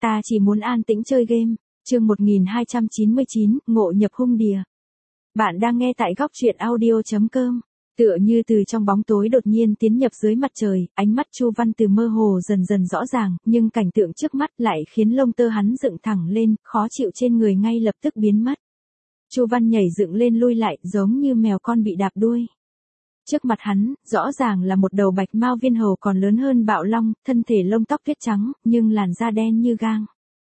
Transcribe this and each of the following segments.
Ta chỉ muốn an tĩnh chơi game. Chương 1299, ngộ nhập hung đìa. Bạn đang nghe tại góc truyện audio.com. Tựa như từ trong bóng tối đột nhiên tiến nhập dưới mặt trời, ánh mắt Chu Văn từ mơ hồ dần dần rõ ràng, nhưng cảnh tượng trước mắt lại khiến lông tơ hắn dựng thẳng lên, khó chịu trên người ngay lập tức biến mất. Chu Văn nhảy dựng lên lui lại, giống như mèo con bị đạp đuôi. Trước mặt hắn, rõ ràng là một đầu bạch mao viên hầu còn lớn hơn bạo long, thân thể lông tóc tuyết trắng, nhưng làn da đen như gang.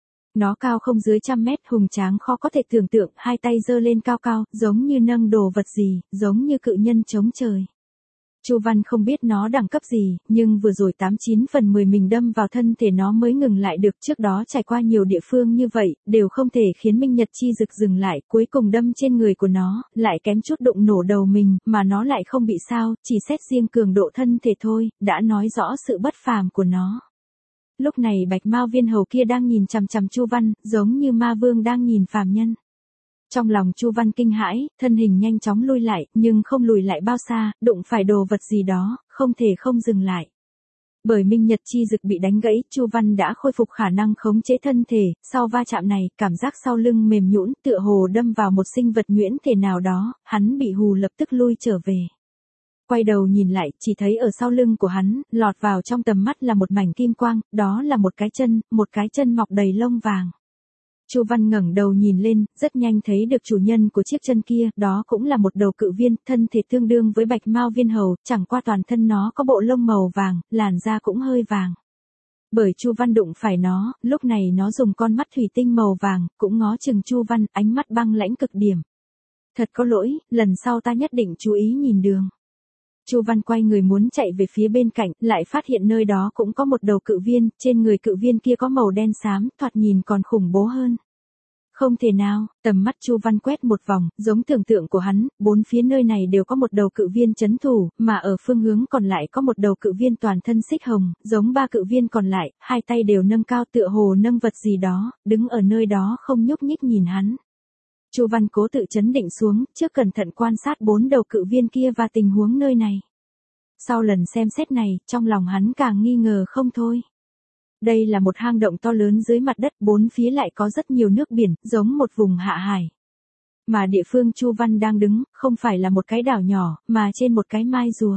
Nó cao không dưới 100 mét, hùng tráng khó có thể tưởng tượng, hai tay giơ lên cao cao, giống như nâng đồ vật gì, giống như cự nhân chống trời. Chu Văn không biết nó đẳng cấp gì, nhưng vừa rồi 89 phần 10 mình đâm vào thân thể nó mới ngừng lại được, trước đó trải qua nhiều địa phương như vậy, đều không thể khiến Minh Nhật Chi Dực dừng lại, cuối cùng đâm trên người của nó, lại kém chút đụng nổ đầu mình, mà nó lại không bị sao, chỉ xét riêng cường độ thân thể thôi, đã nói rõ sự bất phàm của nó. Lúc này bạch mao viên hầu kia đang nhìn chằm chằm Chu Văn, giống như ma vương đang nhìn phàm nhân. Trong lòng Chu Văn kinh hãi, thân hình nhanh chóng lui lại, nhưng không lùi lại bao xa, đụng phải đồ vật gì đó, không thể không dừng lại. Bởi Minh Nhật Chi Dực bị đánh gãy, Chu Văn đã khôi phục khả năng khống chế thân thể, sau va chạm này, cảm giác sau lưng mềm nhũn, tựa hồ đâm vào một sinh vật nhuyễn thể nào đó, hắn bị hù lập tức lui trở về. Quay đầu nhìn lại, chỉ thấy ở sau lưng của hắn, lọt vào trong tầm mắt là một mảnh kim quang, đó là một cái chân mọc đầy lông vàng. Chu Văn ngẩng đầu nhìn lên, rất nhanh thấy được chủ nhân của chiếc chân kia, đó cũng là một đầu cự viên, thân thể tương đương với bạch mao viên hầu, chẳng qua toàn thân nó có bộ lông màu vàng, làn da cũng hơi vàng. Bởi Chu Văn đụng phải nó, lúc này nó dùng con mắt thủy tinh màu vàng, cũng ngó chừng Chu Văn, ánh mắt băng lãnh cực điểm. Thật có lỗi, lần sau ta nhất định chú ý nhìn đường. Chu Văn quay người muốn chạy về phía bên cạnh, lại phát hiện nơi đó cũng có một đầu cự viên, trên người cự viên kia có màu đen xám, thoạt nhìn còn khủng bố hơn. Không thể nào, tầm mắt Chu Văn quét một vòng, giống tưởng tượng của hắn, bốn phía nơi này đều có một đầu cự viên trấn thủ, mà ở phương hướng còn lại có một đầu cự viên toàn thân xích hồng, giống ba cự viên còn lại, hai tay đều nâng cao tựa hồ nâng vật gì đó, đứng ở nơi đó không nhúc nhích nhìn hắn. Chu Văn cố tự chấn định xuống, trước cẩn thận quan sát bốn đầu cự viên kia và tình huống nơi này. Sau lần xem xét này, trong lòng hắn càng nghi ngờ không thôi. Đây là một hang động to lớn dưới mặt đất, bốn phía lại có rất nhiều nước biển, giống một vùng hạ hải. Mà địa phương Chu Văn đang đứng, không phải là một cái đảo nhỏ, mà trên một cái mai rùa.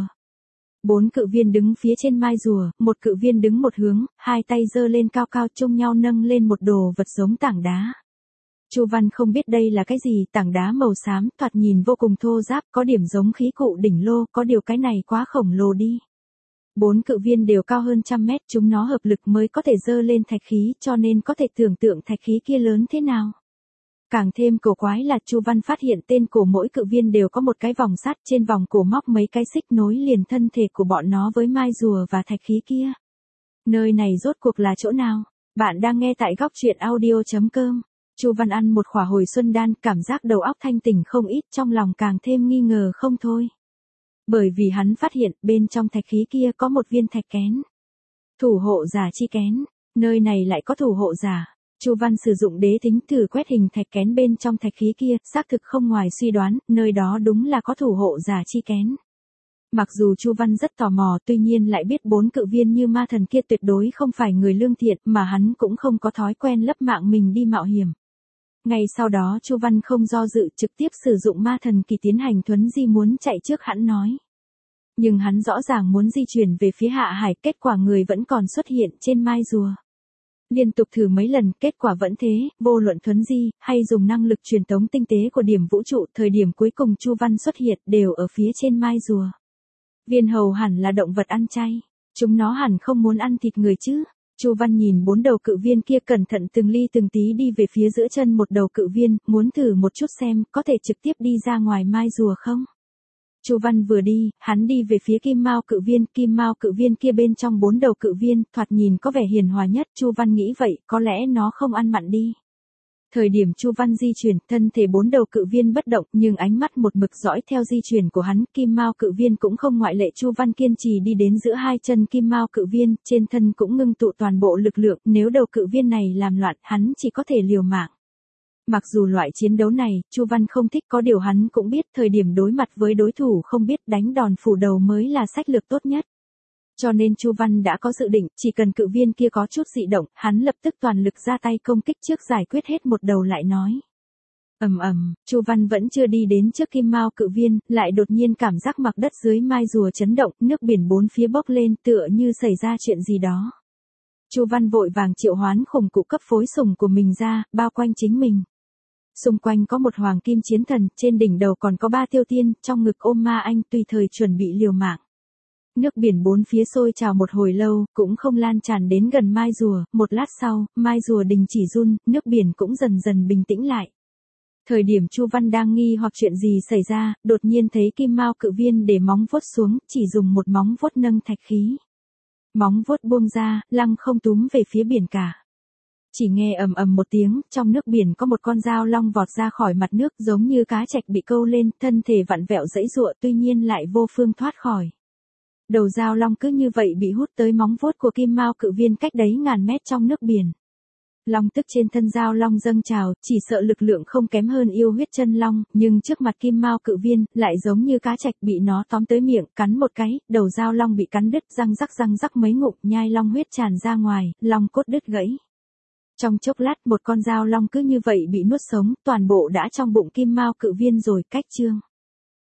Bốn cự viên đứng phía trên mai rùa, một cự viên đứng một hướng, hai tay giơ lên cao cao chung nhau nâng lên một đồ vật giống tảng đá. Chu Văn không biết đây là cái gì, tảng đá màu xám, thoạt nhìn vô cùng thô ráp, có điểm giống khí cụ đỉnh lô, có điều cái này quá khổng lồ đi. Bốn cự viên đều cao hơn 100 mét, chúng nó hợp lực mới có thể dơ lên thạch khí, cho nên có thể tưởng tượng thạch khí kia lớn thế nào. Càng thêm cổ quái là Chu Văn phát hiện tên cổ mỗi cự viên đều có một cái vòng sắt, trên vòng cổ móc mấy cái xích nối liền thân thể của bọn nó với mai rùa và thạch khí kia. Nơi này rốt cuộc là chỗ nào? Bạn đang nghe tại góc truyện audio.com. Chu Văn ăn một khỏa hồi xuân đan, cảm giác đầu óc thanh tỉnh không ít, trong lòng càng thêm nghi ngờ không thôi. Bởi vì hắn phát hiện, bên trong thạch khí kia có một viên thạch kén. Thủ hộ giả chi kén, nơi này lại có thủ hộ giả. Chu Văn sử dụng đế tính thử quét hình thạch kén bên trong thạch khí kia, xác thực không ngoài suy đoán, nơi đó đúng là có thủ hộ giả chi kén. Mặc dù Chu Văn rất tò mò, tuy nhiên lại biết bốn cự viên như ma thần kia tuyệt đối không phải người lương thiện, mà hắn cũng không có thói quen lấp mạng mình đi mạo hiểm. Ngay sau đó Chu Văn không do dự, trực tiếp sử dụng ma thần kỳ tiến hành thuấn di muốn chạy trước hắn nói. Nhưng hắn rõ ràng muốn di chuyển về phía hạ hải, kết quả người vẫn còn xuất hiện trên mai rùa. Liên tục thử mấy lần, kết quả vẫn thế, vô luận thuấn di, hay dùng năng lực truyền tống tinh tế của điểm vũ trụ, thời điểm cuối cùng Chu Văn xuất hiện, đều ở phía trên mai rùa. Viên hầu hẳn là động vật ăn chay, chúng nó hẳn không muốn ăn thịt người chứ. Chu Văn nhìn bốn đầu cự viên kia cẩn thận từng ly từng tí đi về phía giữa chân một đầu cự viên, muốn thử một chút xem, có thể trực tiếp đi ra ngoài mai rùa không? Chu Văn vừa đi, hắn đi về phía kim mao cự viên kia bên trong bốn đầu cự viên, thoạt nhìn có vẻ hiền hòa nhất, Chu Văn nghĩ vậy, có lẽ nó không ăn mặn đi. Thời điểm Chu Văn di chuyển, thân thể bốn đầu cự viên bất động, nhưng ánh mắt một mực dõi theo di chuyển của hắn, kim mao cự viên cũng không ngoại lệ. Chu Văn kiên trì đi đến giữa hai chân kim mao cự viên, trên thân cũng ngưng tụ toàn bộ lực lượng, nếu đầu cự viên này làm loạn, hắn chỉ có thể liều mạng. Mặc dù loại chiến đấu này, Chu Văn không thích, có điều hắn cũng biết thời điểm đối mặt với đối thủ không biết đánh đòn phủ đầu mới là sách lược tốt nhất. Cho nên Chu Văn đã có dự định, chỉ cần cự viên kia có chút dị động, hắn lập tức toàn lực ra tay công kích trước giải quyết hết một đầu lại nói. Chu Văn vẫn chưa đi đến trước Kim Mao cự viên, lại đột nhiên cảm giác mặt đất dưới mai rùa chấn động, nước biển bốn phía bốc lên tựa như xảy ra chuyện gì đó. Chu Văn vội vàng triệu hoán khủng cụ cấp phối sủng của mình ra, bao quanh chính mình. Xung quanh có một hoàng kim chiến thần, trên đỉnh đầu còn có 3 tiêu tiên, trong ngực ôm ma anh tùy thời chuẩn bị liều mạng. Nước biển bốn phía sôi trào một hồi lâu, cũng không lan tràn đến gần mai rùa, một lát sau, mai rùa đình chỉ run, nước biển cũng dần dần bình tĩnh lại. Thời điểm Chu Văn đang nghi hoặc chuyện gì xảy ra, đột nhiên thấy Kim Mao cự viên để móng vuốt xuống, chỉ dùng một móng vuốt nâng thạch khí. Móng vuốt buông ra, lăng không túm về phía biển cả. Chỉ nghe ầm một tiếng, trong nước biển có một con dao long vọt ra khỏi mặt nước giống như cá trạch bị câu lên, thân thể vặn vẹo giãy giụa tuy nhiên lại vô phương thoát khỏi. Đầu dao long cứ như vậy bị hút tới móng vuốt của Kim Mao cự viên cách đấy ngàn mét trong nước biển. Long tức trên thân dao long dâng trào, chỉ sợ lực lượng không kém hơn yêu huyết chân long, nhưng trước mặt Kim Mao cự viên, lại giống như cá trạch bị nó tóm tới miệng, cắn một cái, đầu dao long bị cắn đứt, răng rắc mấy ngụm, nhai long huyết tràn ra ngoài, long cốt đứt gãy. Trong chốc lát một con dao long cứ như vậy bị nuốt sống, toàn bộ đã trong bụng Kim Mao cự viên rồi, cách chương.